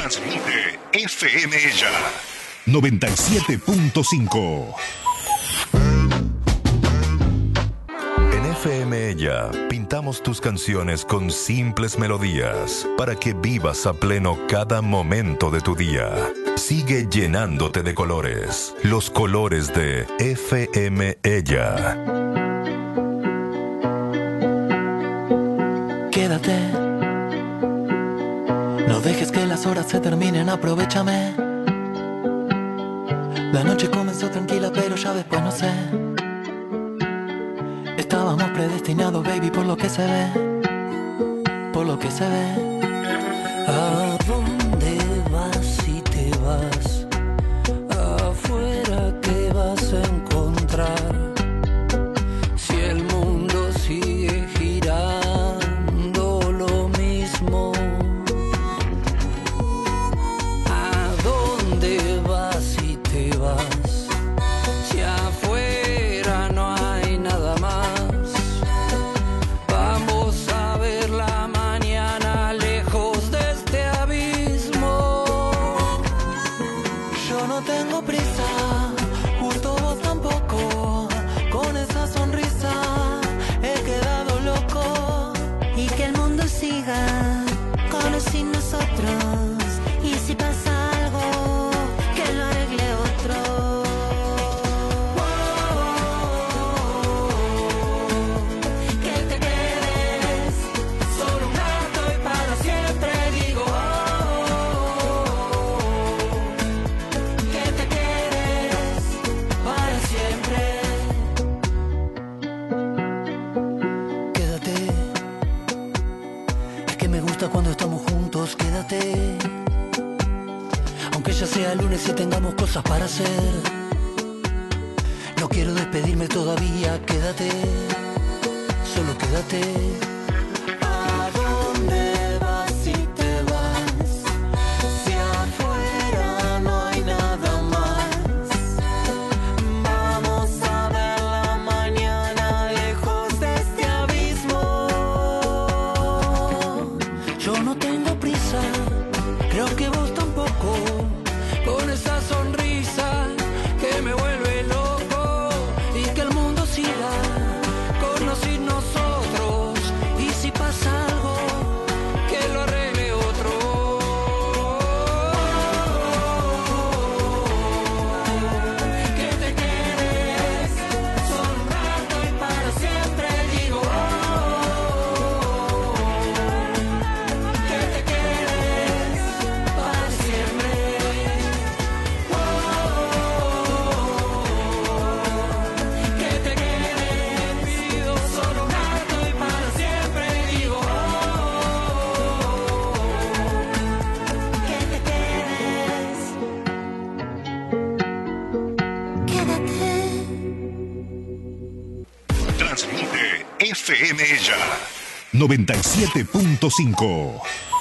Transmite FM Ella 97.5. En FM Ella pintamos tus canciones con simples melodías para que vivas a pleno cada momento de tu día. Sigue llenándote de colores, los colores de FM Ella. Quédate, no dejes que las horas se terminen, aprovéchame. La noche comenzó tranquila, pero ya después no sé. Estábamos predestinados, baby, por lo que se ve, por lo que se ve. ¿A dónde vas si te vas? Afuera, ¿qué vas a encontrar? Si el mundo sigue girando lo mismo. ¿A dónde vas si te vas? Si afuera no hay nada más. Vamos a ver la mañana lejos de este abismo. Yo no tengo prisa, justo vos tampoco. Con esa sonrisa he quedado loco. Y que el mundo siga con o sin nosotros. Y si pasa algo, que lo arregle otro. Que te quedes solo un rato y para siempre. Digo, que te quedes para siempre. Quédate. Es que me gusta cuando estamos juntos, quédate. Aunque ya sea lunes y tengamos cosas para hacer. No quiero despedirme todavía, quédate. Solo quédate. ¿A dónde vas si te vas? Si afuera no hay nada más. Vamos a ver la mañana lejos de este abismo. Yo no tengo prisa, creo que vos tampoco. Con esa sonrisa que me vuelve loco. Y que el mundo siga con o sin nosotros. Y si pasa algo, que lo arregle otro. Que te quedes solo un rato y para siempre. Digo, que te quedes para siempre. Que te quedes, pido solo un rato y para siempre. Digo, Que te quedes. Quédate. Transmite FM Ella 97.5.